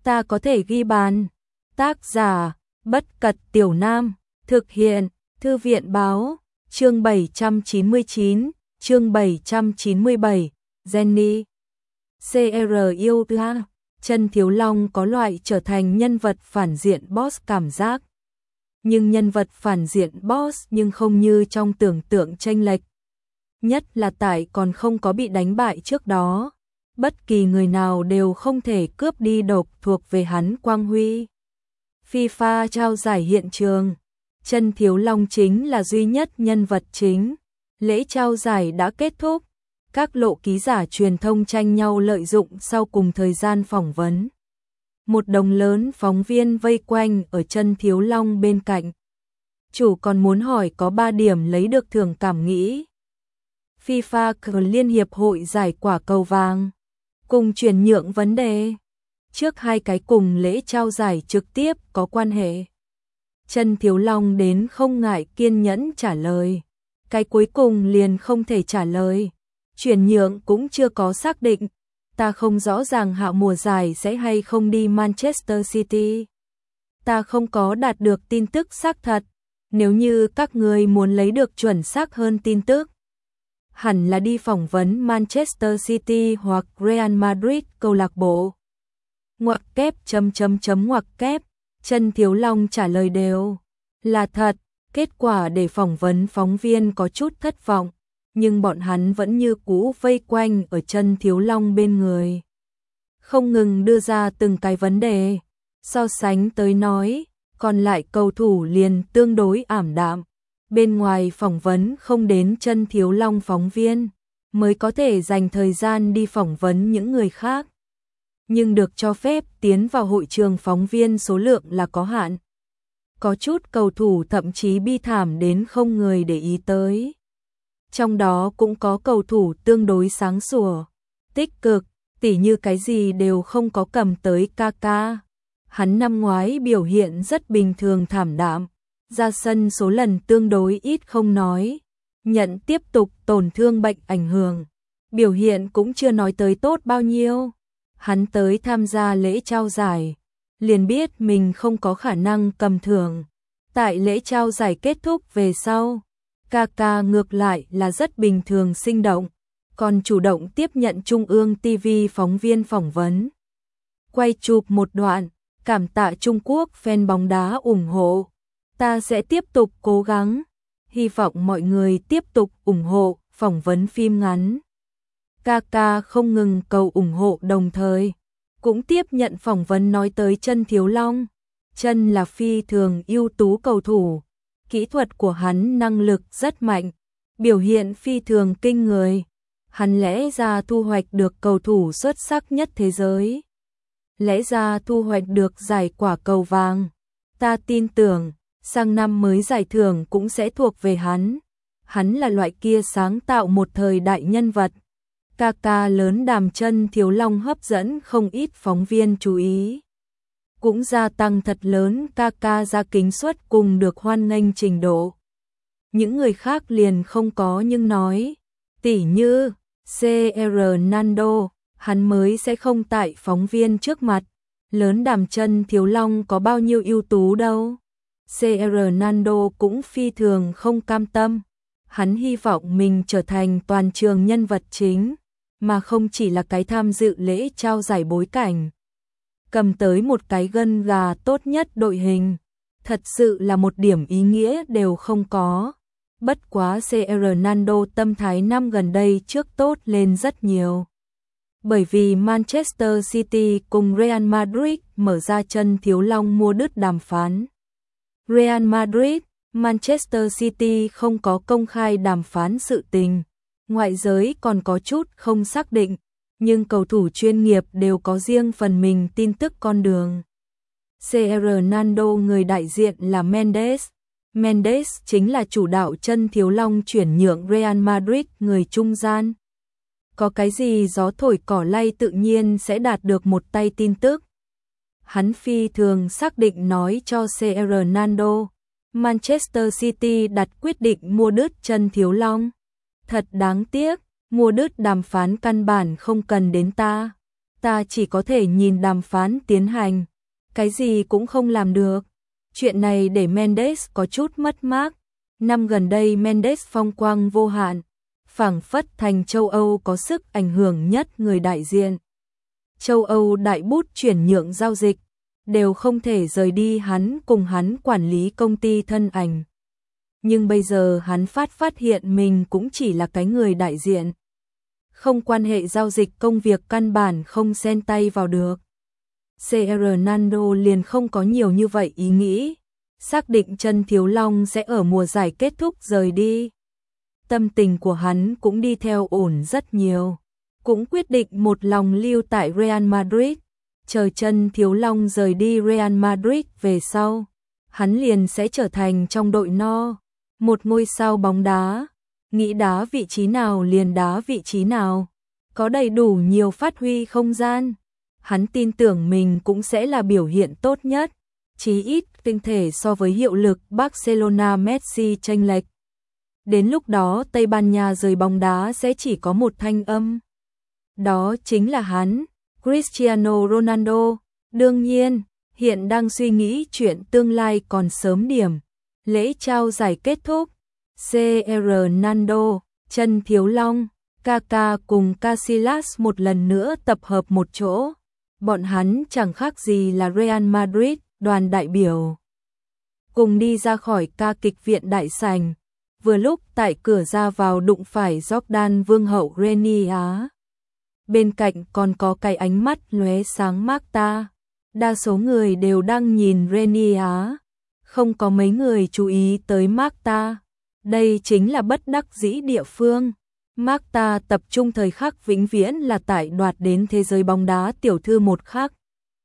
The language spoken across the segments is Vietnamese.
ta có thể ghi bàn. Tác giả, Bất Cật Tiểu Nam, thực hiện, Thư viện Báo, chương 799, chương 797, Jenny. CR yêu ha, Chân Thiếu Long có loại trở thành nhân vật phản diện boss cảm giác. Nhưng nhân vật phản diện boss nhưng không như trong tưởng tượng chênh lệch. Nhất là tại còn không có bị đánh bại trước đó. Bất kỳ người nào đều không thể cướp đi độc thuộc về hắn quang huy. FIFA trao giải hiện trường. Chân Thiếu Long chính là duy nhất nhân vật chính. Lễ trao giải đã kết thúc. Các lộ ký giả truyền thông tranh nhau lợi dụng sau cùng thời gian phỏng vấn. Một đồng lớn phóng viên vây quanh ở Chân Thiếu Long bên cạnh. Chủ còn muốn hỏi có 3 điểm lấy được thưởng cảm nghĩ. FIFA Liên hiệp hội giải quả cầu vàng. Cùng chuyển nhượng vấn đề. Trước hai cái cùng lễ trao giải trực tiếp có quan hệ. Chân Thiếu Long đến không ngại kiên nhẫn trả lời. Cái cuối cùng liền không thể trả lời. Chuyển nhượng cũng chưa có xác định. Ta không rõ ràng hạ mùa giải sẽ hay không đi Manchester City. Ta không có đạt được tin tức xác thật. Nếu như các người muốn lấy được chuẩn xác hơn tin tức, hẳn là đi phỏng vấn Manchester City hoặc Real Madrid câu lạc bộ. Ngoặc kép ngoặc kép, Chân Thiếu Long trả lời đều là thật. Kết quả để phỏng vấn phóng viên có chút thất vọng, nhưng bọn hắn vẫn như cũ vây quanh ở Chân Thiếu Long bên người. Không ngừng đưa ra từng cái vấn đề, so sánh tới nói, còn lại cầu thủ liền tương đối ảm đạm. Bên ngoài phỏng vấn không đến Chân Thiếu Long phóng viên, mới có thể dành thời gian đi phỏng vấn những người khác. Nhưng được cho phép tiến vào hội trường phóng viên số lượng là có hạn. Có chút cầu thủ thậm chí bi thảm đến không người để ý tới. Trong đó cũng có cầu thủ tương đối sáng sủa, tích cực, tỉ như cái gì đều không có cầm tới Kaka. Hắn năm ngoái biểu hiện rất bình thường thảm đạm, ra sân số lần tương đối ít không nói, nhận tiếp tục tổn thương bệnh ảnh hưởng, biểu hiện cũng chưa nói tới tốt bao nhiêu. Hắn tới tham gia lễ trao giải, liền biết mình không có khả năng cầm thưởng. Tại lễ trao giải kết thúc về sau, Kaka ngược lại là rất bình thường sinh động, còn chủ động tiếp nhận Trung ương TV phóng viên phỏng vấn. Quay chụp một đoạn, cảm tạ Trung Quốc fan bóng đá ủng hộ. Ta sẽ tiếp tục cố gắng, hy vọng mọi người tiếp tục ủng hộ, phỏng vấn phim ngắn. Kaka không ngừng cầu ủng hộ đồng thời, cũng tiếp nhận phỏng vấn nói tới Chân Thiếu Long. Chân là phi thường ưu tú cầu thủ, kỹ thuật của hắn năng lực rất mạnh, biểu hiện phi thường kinh người. Hắn lẽ ra thu hoạch được cầu thủ xuất sắc nhất thế giới. Lẽ ra thu hoạch được giải quả cầu vàng. Ta tin tưởng, sang năm mới giải thưởng cũng sẽ thuộc về hắn. Hắn là loại kia sáng tạo một thời đại nhân vật. Kaka lớn đàm Chân Thiếu Long hấp dẫn không ít phóng viên chú ý. Cũng gia tăng thật lớn Kaka ra kính suất cùng được hoan nghênh trình độ. Những người khác liền không có nhưng nói, tỉ như CR Nando, hắn mới sẽ không tại phóng viên trước mặt. Lớn đàm Chân Thiếu Long có bao nhiêu ưu tú đâu. CR Nando cũng phi thường không cam tâm. Hắn hy vọng mình trở thành toàn trường nhân vật chính, mà không chỉ là cái tham dự lễ trao giải bối cảnh. Cầm tới một cái gân gà tốt nhất đội hình, thật sự là một điểm ý nghĩa đều không có. Bất quá CR Nando tâm thái năm gần đây trước tốt lên rất nhiều. Bởi vì Manchester City cùng Real Madrid mở ra Chân Thiếu Long mua đứt đàm phán. Real Madrid, Manchester City không có công khai đàm phán sự tình. Ngoại giới còn có chút không xác định, nhưng cầu thủ chuyên nghiệp đều có riêng phần mình tin tức con đường. CR Nando người đại diện là Mendes. Mendes chính là chủ đạo Chân Thiếu Long chuyển nhượng Real Madrid người trung gian. Có cái gì gió thổi cỏ lay tự nhiên sẽ đạt được một tay tin tức. Hắn phi thường xác định nói cho CR Nando, Manchester City đặt quyết định mua đứt Chân Thiếu Long. Thật đáng tiếc, mua đứt đàm phán căn bản không cần đến ta. ta chỉ có thể nhìn đàm phán tiến hành, cái gì cũng không làm được. Chuyện này để Mendes có chút mất mát. Năm gần đây Mendes phong quang vô hạn, phảng phất thành châu Âu có sức ảnh hưởng nhất người đại diện. Châu Âu đại bút chuyển nhượng giao dịch, đều không thể rời đi hắn cùng hắn quản lý công ty thân ảnh. Nhưng bây giờ hắn phát hiện mình cũng chỉ là cái người đại diện. Không quan hệ giao dịch công việc căn bản không xen tay vào được. Fernando liền không có nhiều như vậy ý nghĩ, xác định Trần Thiếu Long sẽ ở mùa giải kết thúc rời đi. Tâm tình của hắn cũng đi theo ổn rất nhiều, cũng quyết định một lòng lưu tại Real Madrid. Chờ Trần Thiếu Long rời đi Real Madrid về sau, hắn liền sẽ trở thành trong đội no, một ngôi sao bóng đá, nghĩ đá vị trí nào liền đá vị trí nào, có đầy đủ nhiều phát huy không gian. Hắn tin tưởng mình cũng sẽ là biểu hiện tốt nhất, chí ít tinh thể so với hiệu lực Barcelona Messi chênh lệch. Đến lúc đó Tây Ban Nha rời bóng đá sẽ chỉ có một thanh âm. Đó chính là hắn, Cristiano Ronaldo. Đương nhiên, hiện đang suy nghĩ chuyện tương lai còn sớm điểm. Lễ trao giải kết thúc, Fernando, Trần Thiếu Long, Kaká cùng Casillas một lần nữa tập hợp một chỗ. Bọn hắn chẳng khác gì là Real Madrid, đoàn đại biểu. Cùng đi ra khỏi ca kịch viện đại sảnh, vừa lúc tại cửa ra vào đụng phải Jordan Vương hậu Renier. Bên cạnh còn có cái ánh mắt lóe sáng Marta. Đa số người đều đang nhìn Renier, không có mấy người chú ý tới Marta. Đây chính là bất đắc dĩ địa phương. Marta tập trung thời khắc vĩnh viễn là tại đoạt đến thế giới bóng đá tiểu thư một khắc.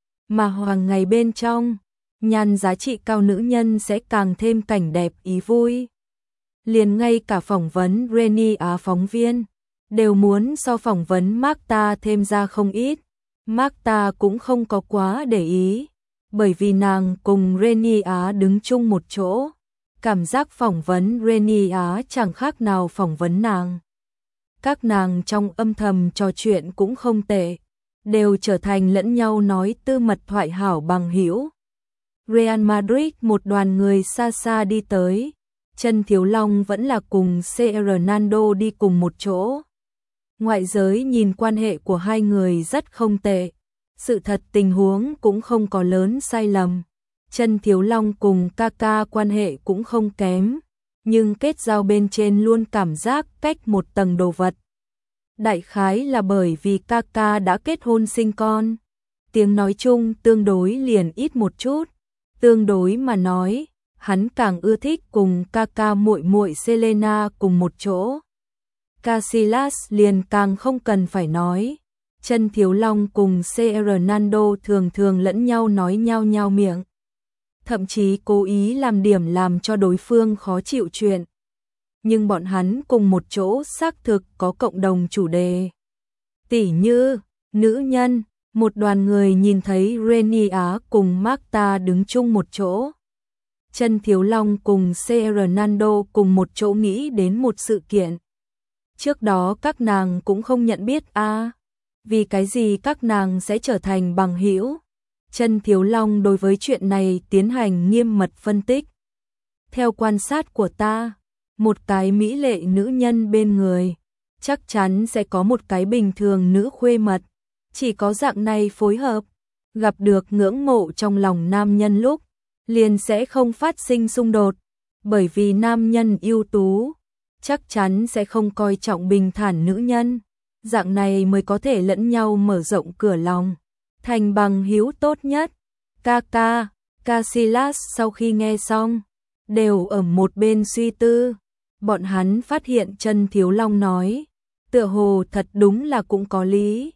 Mà hoàng ngày bên trong, nhan giá trị cao nữ nhân sẽ càng thêm cảnh đẹp ý vui. Liền ngay cả phỏng vấn Renier phóng viên, đều muốn so phỏng vấn Marta thêm ra không ít. Marta cũng không có quá để ý, bởi vì nàng cùng Renier đứng chung một chỗ. Cảm giác phỏng vấn Renier chẳng khác nào phỏng vấn nàng. Các nàng trong âm thầm trò chuyện cũng không tệ, đều trở thành lẫn nhau nói tư mật thoại hảo bằng hữu. Real Madrid một đoàn người xa xa đi tới, Trần Thiếu Long vẫn là cùng Fernando đi cùng một chỗ. Ngoại giới nhìn quan hệ của hai người rất không tệ, sự thật tình huống cũng không có lớn sai lầm. Trần Thiếu Long cùng Kaká quan hệ cũng không kém, nhưng kết giao bên trên luôn cảm giác cách một tầng đồ vật. Đại khái là bởi vì Kaká đã kết hôn sinh con, tiếng nói chung tương đối liền ít một chút. Tương đối mà nói, hắn càng ưa thích cùng Kaká muội muội Selena cùng một chỗ. Casillas liền càng không cần phải nói. Trần Thiếu Long cùng Fernando thường thường lẫn nhau nói nhau miệng, thậm chí cố ý làm điểm làm cho đối phương khó chịu chuyện. Nhưng bọn hắn cùng một chỗ xác thực có cộng đồng chủ đề. Tỉ như, nữ nhân, một đoàn người nhìn thấy Renier cùng Marta đứng chung một chỗ. Trần Thiếu Long cùng Fernando cùng một chỗ nghĩ đến một sự kiện. Trước đó các nàng cũng không nhận biết vì cái gì các nàng sẽ trở thành bằng hữu. Trần Thiếu Long đối với chuyện này tiến hành nghiêm mật phân tích. Theo quan sát của ta, một cái mỹ lệ nữ nhân bên người, chắc chắn sẽ có một cái bình thường nữ khuê mật. Chỉ có dạng này phối hợp, gặp được ngưỡng mộ trong lòng nam nhân lúc, liền sẽ không phát sinh xung đột. Bởi vì nam nhân ưu tú, chắc chắn sẽ không coi trọng bình thản nữ nhân. Dạng này mới có thể lẫn nhau mở rộng cửa lòng, thành bằng hữu tốt nhất. Kaká, Casillas sau khi nghe xong, đều ở một bên suy tư. Bọn hắn phát hiện Trần Thiếu Long nói, tựa hồ thật đúng là cũng có lý.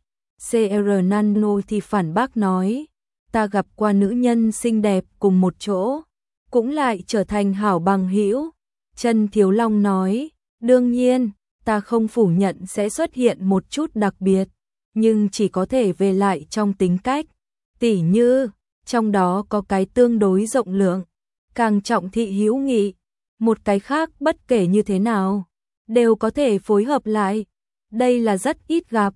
Fernando thì phản bác nói, ta gặp qua nữ nhân xinh đẹp cùng một chỗ, cũng lại trở thành hảo bằng hữu. Trần Thiếu Long nói, đương nhiên, ta không phủ nhận sẽ xuất hiện một chút đặc biệt, nhưng chỉ có thể về lại trong tính cách. Tỉ như, trong đó có cái tương đối rộng lượng, càng trọng thị hữu nghị. Một cái khác bất kể như thế nào, đều có thể phối hợp lại. Đây là rất ít gặp,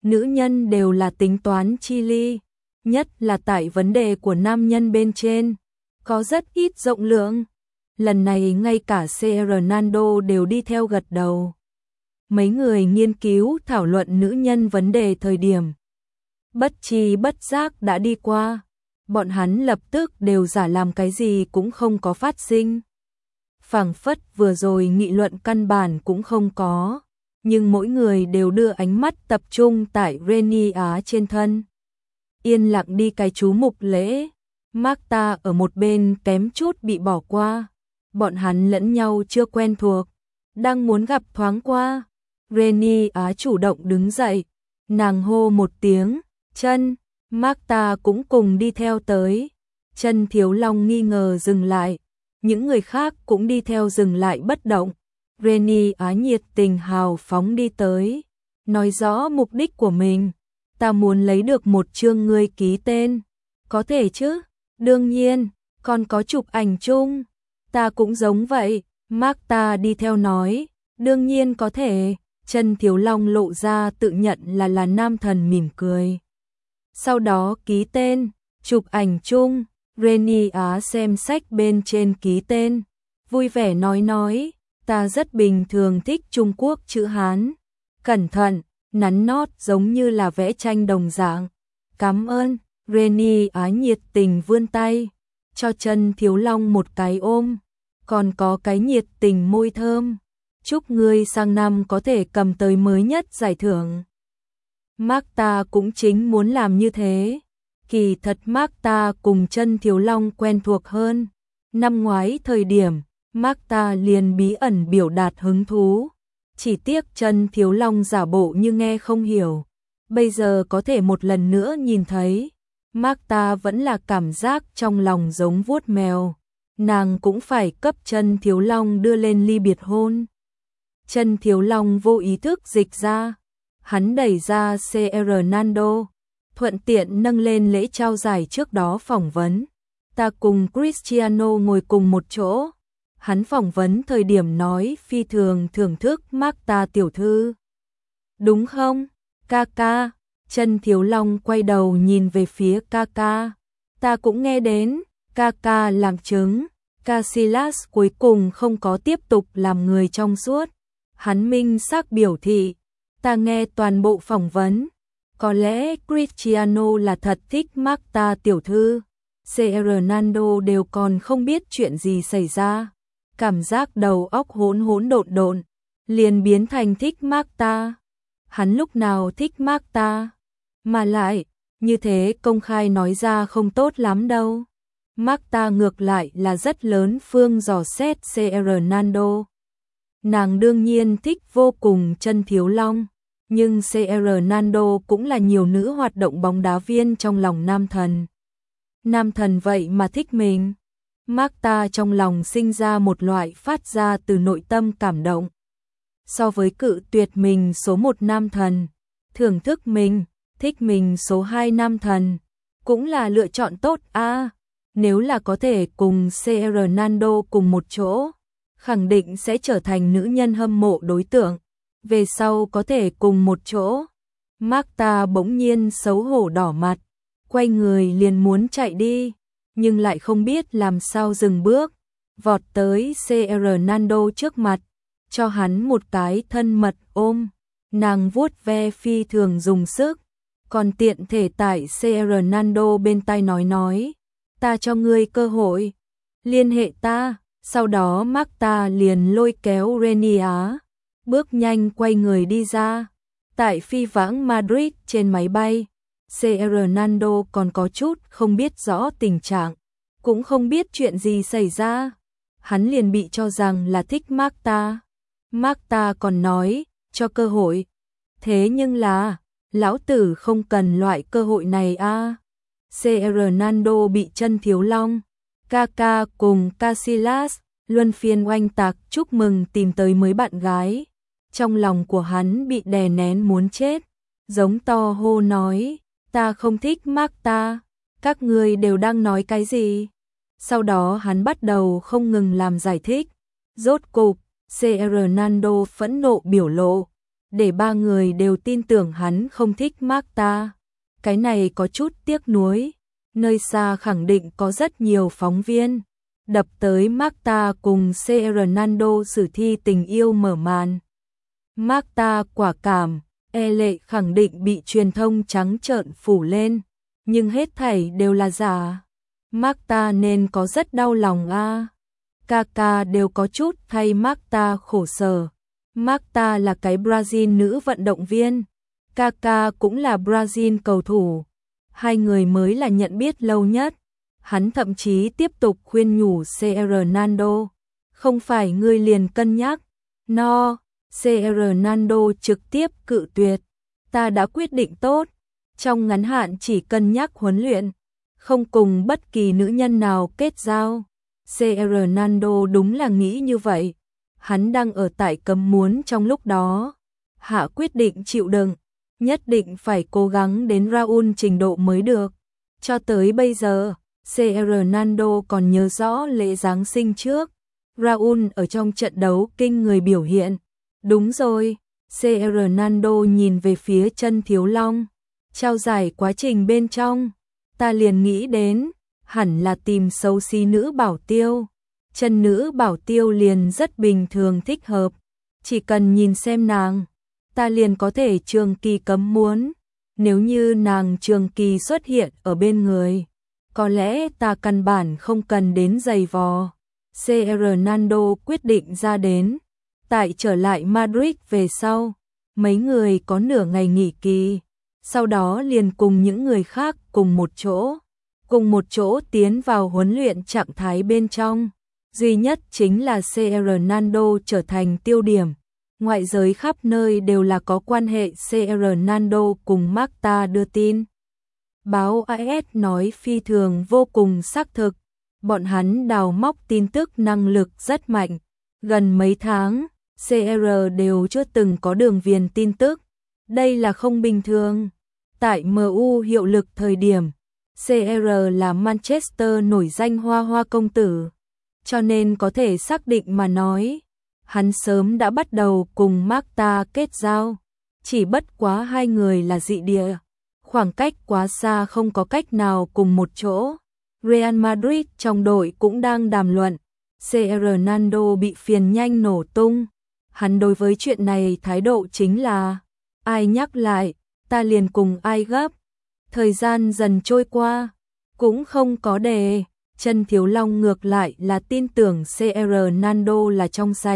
nữ nhân đều là tính toán chi ly, nhất là tại vấn đề của nam nhân bên trên, có rất ít rộng lượng. Lần này ngay cả Fernando đều đi theo gật đầu. Mấy người nghiên cứu thảo luận nữ nhân vấn đề thời điểm bất tri bất giác đã đi qua, bọn hắn lập tức đều giả làm cái gì cũng không có phát sinh. Phảng phất vừa rồi nghị luận căn bản cũng không có, nhưng mỗi người đều đưa ánh mắt tập trung tại Renia trên thân. Yên lặng đi cái chú mục lễ, Marta ở một bên kém chút bị bỏ qua. Bọn hắn lẫn nhau chưa quen thuộc, đang muốn gặp thoáng qua. Renia chủ động đứng dậy, nàng hô một tiếng, chân, Marta cũng cùng đi theo tới. Chân Thiếu Long nghi ngờ dừng lại, những người khác cũng đi theo dừng lại bất động. Renia nhiệt tình hào phóng đi tới, nói rõ mục đích của mình. Ta muốn lấy được một chương ngươi ký tên. Có thể chứ? Đương nhiên, còn có chụp ảnh chung. Ta cũng giống vậy, Marta đi theo nói, đương nhiên có thể. Chân Thiếu Long lộ ra tự nhận là nam thần mỉm cười. Sau đó ký tên, chụp ảnh chung. Renia xem sách bên trên ký tên, vui vẻ nói, ta rất bình thường thích Trung Quốc chữ Hán, cẩn thận, nắn nót giống như là vẽ tranh đồng dạng. Cảm ơn. Renia nhiệt tình vươn tay, cho Chân Thiếu Long một cái ôm, còn có cái nhiệt tình môi thơm. Chúc ngươi sang năm có thể cầm tới mới nhất giải thưởng. Marta cũng chính muốn làm như thế. Kỳ thật Marta cùng Chân Thiếu Long quen thuộc hơn. Năm ngoái thời điểm, Marta liền bí ẩn biểu đạt hứng thú. Chỉ tiếc Chân Thiếu Long giả bộ như nghe không hiểu. Bây giờ có thể một lần nữa nhìn thấy. Marta vẫn là cảm giác trong lòng giống vuốt mèo. Nàng cũng phải cấp Chân Thiếu Long đưa lên ly biệt hôn. Chân Thiếu Long vô ý thức dịch ra. Hắn đẩy ra Fernando, thuận tiện nâng lên lễ trao giải trước đó phỏng vấn. Ta cùng Cristiano ngồi cùng một chỗ. Hắn phỏng vấn thời điểm nói phi thường thưởng thức Marta tiểu thư. Đúng không? Ca. Chân Thiếu Long quay đầu nhìn về phía ca. Ta cũng nghe đến. Ca làm chứng. Casillas cuối cùng không có tiếp tục làm người trong suốt. Hắn minh xác biểu thị. Ta nghe toàn bộ phỏng vấn. Có lẽ Cristiano là thật thích Marta tiểu thư. Fernando đều còn không biết chuyện gì xảy ra. Cảm giác đầu óc hỗn độn, liền biến thành thích Marta. Hắn lúc nào thích Marta? Mà lại, như thế công khai nói ra không tốt lắm đâu. Marta ngược lại là rất lớn phương dò xét Fernando. Nàng đương nhiên thích vô cùng Chân Thiếu Long. Nhưng Fernando cũng là nhiều nữ hoạt động bóng đá viên trong lòng nam thần. Nam thần vậy mà thích mình. Marta trong lòng sinh ra một loại phát ra từ nội tâm cảm động. So với cự tuyệt mình số 1 nam thần, thưởng thức mình, thích mình số 2 nam thần, cũng là lựa chọn tốt a. Nếu là có thể cùng Fernando cùng một chỗ, khẳng định sẽ trở thành nữ nhân hâm mộ đối tượng. Về sau có thể cùng một chỗ. Marta bỗng nhiên xấu hổ đỏ mặt, quay người liền muốn chạy đi, nhưng lại không biết làm sao dừng bước, vọt tới Fernando trước mặt, cho hắn một cái thân mật ôm. Nàng vuốt ve phi thường dùng sức, còn tiện thể tại Fernando bên tai nói, ta cho ngươi cơ hội, liên hệ ta. Sau đó Marta liền lôi kéo Renia, bước nhanh quay người đi ra. Tại phi vãng Madrid trên máy bay, Fernando còn có chút không biết rõ tình trạng, cũng không biết chuyện gì xảy ra. Hắn liền bị cho rằng là thích Marta. Marta còn nói, cho cơ hội. Thế nhưng là, lão tử không cần loại cơ hội này a. Fernando bị Chân Thiếu Long, Ca cùng Casillas luân phiên oanh tạc chúc mừng tìm tới mới bạn gái. Trong lòng của hắn bị đè nén muốn chết, giống to hô nói, ta không thích Marta, các ngươi đều đang nói cái gì? Sau đó hắn bắt đầu không ngừng làm giải thích. Rốt cục, Fernando phẫn nộ biểu lộ, để ba người đều tin tưởng hắn không thích Marta. Cái này có chút tiếc nuối, nơi xa khẳng định có rất nhiều phóng viên đập tới Marta cùng Fernando sử thi tình yêu mở màn. Marta quả cảm, lệ khẳng định bị truyền thông trắng trợn phủ lên, nhưng hết thảy đều là giả. Marta nên có rất đau lòng a. Kaka đều có chút thay Marta khổ sở. Marta là cái Brazil nữ vận động viên, Kaka cũng là Brazil cầu thủ. Hai người mới là nhận biết lâu nhất. Hắn thậm chí tiếp tục khuyên nhủ Fernando, không phải ngươi liền cân nhắc. No, Fernando trực tiếp cự tuyệt. Ta đã quyết định tốt, trong ngắn hạn chỉ cân nhắc huấn luyện, không cùng bất kỳ nữ nhân nào kết giao. Fernando đúng là nghĩ như vậy. Hắn đang ở tại cấm muốn trong lúc đó. Hạ quyết định chịu đựng, nhất định phải cố gắng đến Raúl trình độ mới được. Cho tới bây giờ, Fernando còn nhớ rõ lễ Giáng sinh trước. Raúl ở trong trận đấu kinh người biểu hiện. Đúng rồi, Fernando nhìn về phía Chân Thiếu Long. Trao giải quá trình bên trong, ta liền nghĩ đến, hẳn là tìm xấu xí nữ bảo tiêu. Chân nữ bảo tiêu liền rất bình thường thích hợp. Chỉ cần nhìn xem nàng, ta liền có thể trường kỳ cấm muốn. Nếu như nàng trường kỳ xuất hiện ở bên người, có lẽ ta căn bản không cần đến giày vò. Fernando quyết định ra đến. Tại trở lại Madrid về sau, mấy người có nửa ngày nghỉ kỳ. Sau đó liền cùng những người khác cùng một chỗ tiến vào huấn luyện trạng thái bên trong. Duy nhất chính là Fernando trở thành tiêu điểm. Ngoại giới khắp nơi đều là có quan hệ Fernando cùng Marta đưa tin. Báo AS nói phi thường vô cùng xác thực. Bọn hắn đào móc tin tức năng lực rất mạnh. Gần mấy tháng, CR đều chưa từng có đường viền tin tức. Đây là không bình thường. Tại MU hiệu lực thời điểm, CR là Manchester nổi danh hoa công tử. Cho nên có thể xác định mà nói, hắn sớm đã bắt đầu cùng Marta kết giao. Chỉ bất quá hai người là dị địa, khoảng cách quá xa không có cách nào cùng một chỗ. Real Madrid trong đội cũng đang đàm luận. Fernando bị phiền nhanh nổ tung. Hắn đối với chuyện này thái độ chính là, ai nhắc lại, ta liền cùng ai gấp. Thời gian dần trôi qua, cũng không có đề. Chân Thiếu Long ngược lại là tin tưởng Fernando là trong sạch.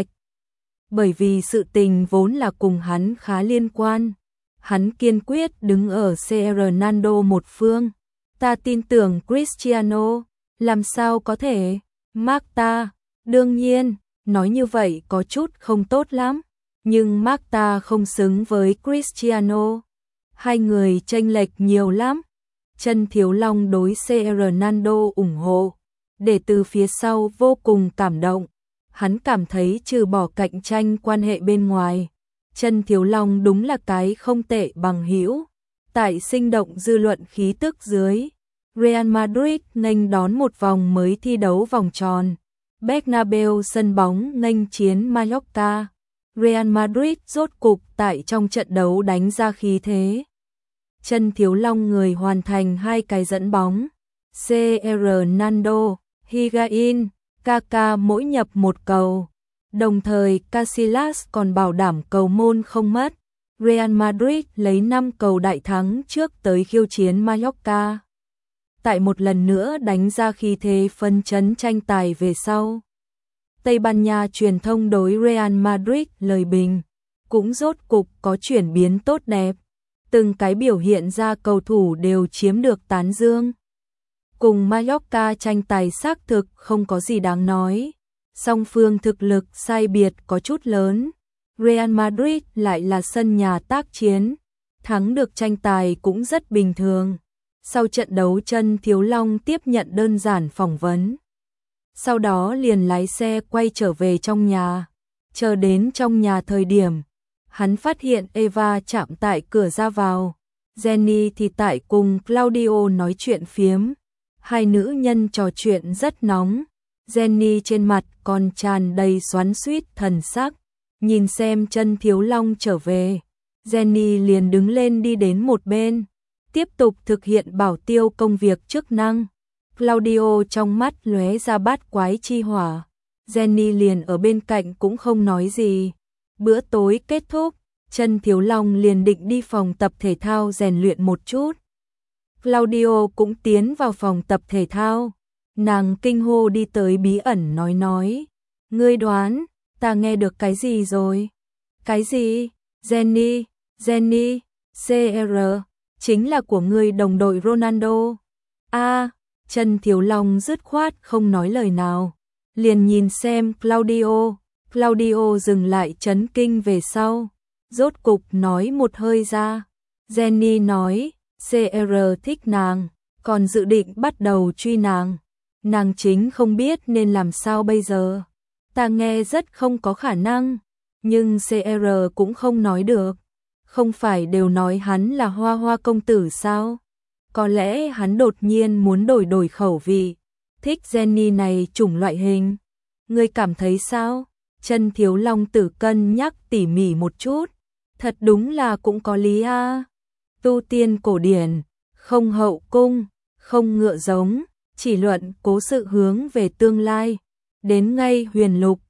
Bởi vì sự tình vốn là cùng hắn khá liên quan. Hắn kiên quyết đứng ở Fernando một phương. Ta tin tưởng Cristiano, làm sao có thể? Marta, đương nhiên, nói như vậy có chút không tốt lắm. Nhưng Marta không xứng với Cristiano. Hai người chênh lệch nhiều lắm. Chân Thiếu Long đối Fernando ủng hộ, để từ phía sau vô cùng cảm động. Hắn cảm thấy trừ bỏ cạnh tranh quan hệ bên ngoài, Chân Thiếu Long đúng là cái không tệ bằng hữu. Tại sinh động dư luận khí tức dưới, Real Madrid nghênh đón một vòng mới thi đấu vòng tròn. Bernabeu sân bóng nghênh chiến Mallorca. Real Madrid rốt cục tại trong trận đấu đánh ra khí thế. Chân Thiếu Long người hoàn thành hai cái dẫn bóng. Fernando, Higuaín, Kaka mỗi nhập một cầu. Đồng thời Casillas còn bảo đảm cầu môn không mất. Real Madrid lấy 5 cầu đại thắng trước tới khiêu chiến Mallorca. Tại một lần nữa đánh ra khí thế phân chấn tranh tài về sau. Tây Ban Nha truyền thông đối Real Madrid lời bình, cũng rốt cục có chuyển biến tốt đẹp. Từng cái biểu hiện ra cầu thủ đều chiếm được tán dương. Cùng Mallorca tranh tài xác thực không có gì đáng nói. Song phương thực lực sai biệt có chút lớn. Real Madrid lại là sân nhà tác chiến. Thắng được tranh tài cũng rất bình thường. Sau trận đấu Chân Thiếu Long tiếp nhận đơn giản phỏng vấn. Sau đó liền lái xe quay trở về trong nhà. Chờ đến trong nhà thời điểm, hắn phát hiện Eva chạm tại cửa ra vào. Jenny thì tại cùng Claudio nói chuyện phiếm. Hai nữ nhân trò chuyện rất nóng. Jenny trên mặt còn tràn đầy xoắn xuýt thần sắc. Nhìn xem Chân Thiếu Long trở về, Jenny liền đứng lên đi đến một bên, tiếp tục thực hiện bảo tiêu công việc chức năng. Claudio trong mắt lóe ra bát quái chi hỏa. Jenny liền ở bên cạnh cũng không nói gì. Bữa tối kết thúc, Trần Thiếu Long liền định đi phòng tập thể thao rèn luyện một chút. Claudio cũng tiến vào phòng tập thể thao. Nàng kinh hô đi tới bí ẩn nói. Ngươi đoán, ta nghe được cái gì rồi? Cái gì? Jenny, CR, chính là của ngươi đồng đội Ronaldo. Trần Thiếu Long dứt khoát không nói lời nào. Liền nhìn xem Claudio dừng lại chấn kinh về sau. Rốt cục nói một hơi ra. Jenny nói, CR thích nàng, còn dự định bắt đầu truy nàng. Nàng chính không biết nên làm sao bây giờ. Ta nghe rất không có khả năng, nhưng CR cũng không nói được. Không phải đều nói hắn là Hoa Hoa công tử sao? Có lẽ hắn đột nhiên muốn đổi khẩu vị, thích Jenny này chủng loại hình. Ngươi cảm thấy sao? Trần Thiếu Long tử cân nhắc tỉ mỉ một chút. Thật đúng là cũng có lý a. Tu tiên cổ điển, không hậu cung, không ngựa giống, chỉ luận cố sự hướng về tương lai. Đến ngay huyền lục,